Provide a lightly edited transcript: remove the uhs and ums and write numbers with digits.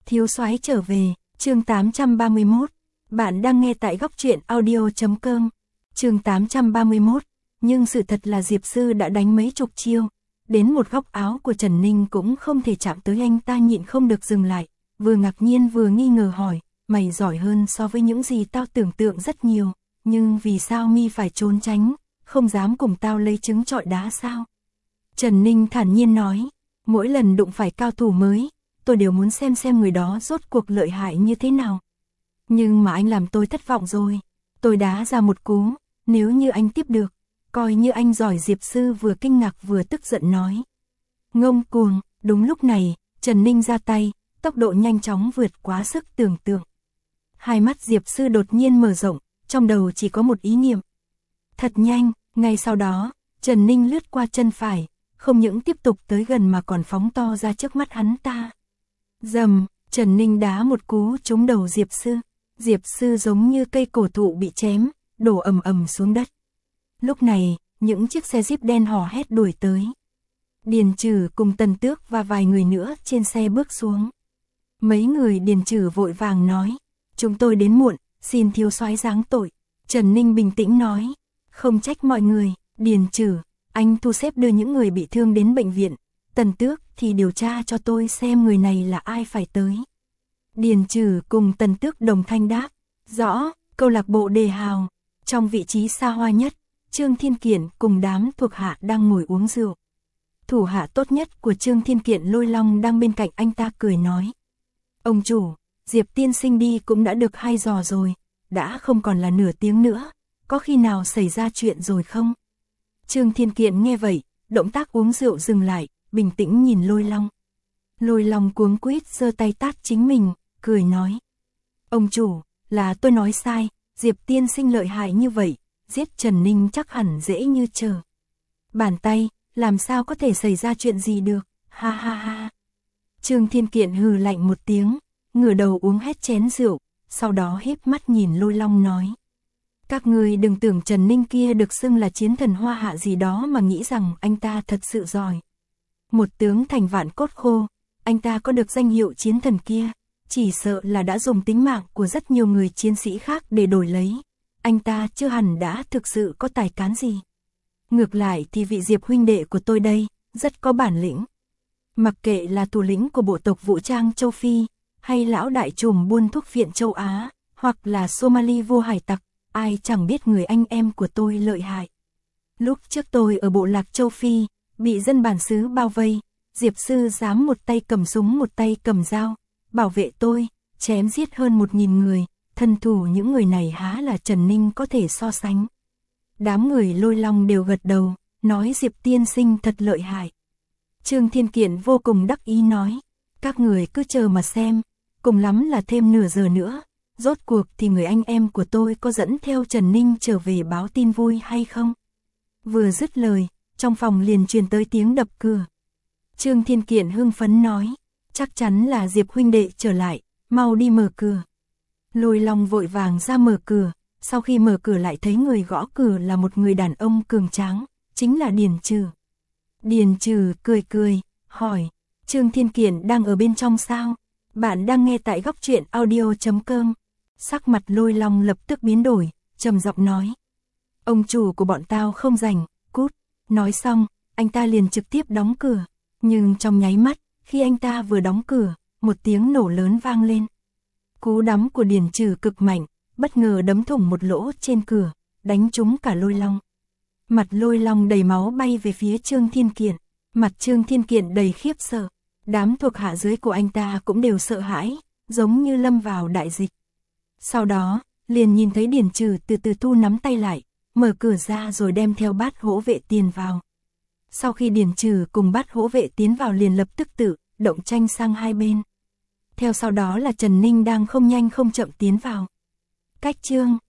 Thiếu soái trở về, chương 831. Bạn đang nghe tại góc truyện audio.com. Chương 831. Nhưng sự thật là Diệp Sư đã đánh mấy chục chiêu, đến một góc áo của Trần Ninh cũng không thể chạm tới. Anh ta nhịn không được dừng lại, vừa ngạc nhiên vừa nghi ngờ hỏi, mày giỏi hơn so với những gì tao tưởng tượng rất nhiều, nhưng vì sao mi phải trốn tránh, không dám cùng tao lấy trứng trọi đá sao? Trần Ninh thản nhiên nói, mỗi lần đụng phải cao thủ mới, tôi đều muốn xem người đó rốt cuộc lợi hại như thế nào. Nhưng mà anh làm tôi thất vọng rồi, tôi đá ra một cú, nếu như anh tiếp được, coi như anh giỏi. Diệp Sư vừa kinh ngạc vừa tức giận nói. Ngông cuồng. Đúng lúc này, Trần Ninh ra tay, tốc độ nhanh chóng vượt quá sức tưởng tượng. Hai mắt Diệp Sư đột nhiên mở rộng, trong đầu chỉ có một ý niệm. Thật nhanh, ngay sau đó, Trần Ninh lướt qua chân phải, không những tiếp tục tới gần mà còn phóng to ra trước mắt hắn ta. Rầm, Trần Ninh đá một cú trúng đầu Diệp Sư. Diệp Sư giống như cây cổ thụ bị chém, đổ ầm ầm xuống đất. Lúc này, những chiếc xe Jeep đen hò hét đuổi tới. Điền Trừ cùng Tần Tước và vài người nữa trên xe bước xuống. Mấy người Điền Trừ vội vàng nói, chúng tôi đến muộn, xin thiếu soái giáng tội. Trần Ninh bình tĩnh nói, không trách mọi người. Điền Trừ, anh thu xếp đưa những người bị thương đến bệnh viện. Tần Tước thì điều tra cho tôi xem người này là ai phải tới. Điền Trừ cùng Tần Tước đồng thanh đáp, rõ. Câu lạc bộ Đề Hào, trong vị trí xa hoa nhất, Trương Thiên Kiện cùng đám thuộc hạ đang ngồi uống rượu. Thủ hạ tốt nhất của Trương Thiên Kiện Lôi Long đang bên cạnh anh ta cười nói, ông chủ, Diệp tiên sinh đi cũng đã được 2 giờ rồi, đã không còn là nửa tiếng nữa, có khi nào xảy ra chuyện rồi không? Trương Thiên Kiện nghe vậy, động tác uống rượu dừng lại, bình tĩnh nhìn Lôi Long. Lôi Long cuống quýt giơ tay tát chính mình, cười nói, ông chủ, là tôi nói sai, Diệp tiên sinh lợi hại như vậy, giết Trần Ninh chắc hẳn dễ như trở bàn tay, làm sao có thể xảy ra chuyện gì được, ha ha ha. Trương Thiên Kiện hừ lạnh một tiếng, ngửa đầu uống hết chén rượu, sau đó híp mắt nhìn Lôi Long nói, các người đừng tưởng Trần Ninh kia được xưng là chiến thần hoa hạ gì đó mà nghĩ rằng anh ta thật sự giỏi. Một tướng thành vạn cốt khô, anh ta có được danh hiệu chiến thần kia, chỉ sợ là đã dùng tính mạng của rất nhiều người chiến sĩ khác để đổi lấy. Anh ta chưa hẳn đã thực sự có tài cán gì. Ngược lại thì vị Diệp huynh đệ của tôi đây, rất có bản lĩnh. Mặc kệ là thủ lĩnh của bộ tộc vũ trang châu Phi, hay lão đại trùm buôn thuốc viện châu Á, hoặc là Somali vua hải tặc, ai chẳng biết người anh em của tôi lợi hại. Lúc trước tôi ở bộ lạc châu Phi, bị dân bản xứ bao vây, Diệp Sư dám một tay cầm súng một tay cầm dao, bảo vệ tôi, chém giết hơn 1000 người, thân thủ những người này há là Trần Ninh có thể so sánh. Đám người Lôi Long đều gật đầu, nói Diệp tiên sinh thật lợi hại. Trương Thiên Kiện vô cùng đắc ý nói, các người cứ chờ mà xem, cùng lắm là thêm nửa giờ nữa, rốt cuộc thì người anh em của tôi có dẫn theo Trần Ninh trở về báo tin vui hay không? Vừa dứt lời, trong phòng liền truyền tới tiếng đập cửa. Trương Thiên Kiện hưng phấn nói, chắc chắn là Diệp huynh đệ trở lại, mau đi mở cửa. Lôi Long vội vàng ra mở cửa, sau khi mở cửa lại thấy người gõ cửa là một người đàn ông cường tráng, chính là Điền Trừ. Điền Trừ cười, hỏi, Trương Thiên Kiện đang ở bên trong sao? Bạn đang nghe tại góc truyện audio.com. Sắc mặt Lôi Long lập tức biến đổi, trầm giọng nói, ông chủ của bọn tao không rảnh, cút. Nói xong, anh ta liền trực tiếp đóng cửa, nhưng trong nháy mắt, khi anh ta vừa đóng cửa, một tiếng nổ lớn vang lên. Cú đấm của Điền Trừ cực mạnh, bất ngờ đấm thủng một lỗ trên cửa, đánh trúng cả Lôi Long. Mặt Lôi Long đầy máu bay về phía Trương Thiên Kiện, mặt Trương Thiên Kiện đầy khiếp sợ, đám thuộc hạ dưới của anh ta cũng đều sợ hãi, giống như lâm vào đại dịch. Sau đó, liền nhìn thấy Điền Trừ từ từ thu nắm tay lại, mở cửa ra rồi đem theo Bát Hổ vệ tiến vào. Sau khi Điền Trừ cùng Bát Hổ vệ tiến vào liền lập tức tự động tranh sang hai bên. Theo sau đó là Trần Ninh đang không nhanh không chậm tiến vào. Cách chương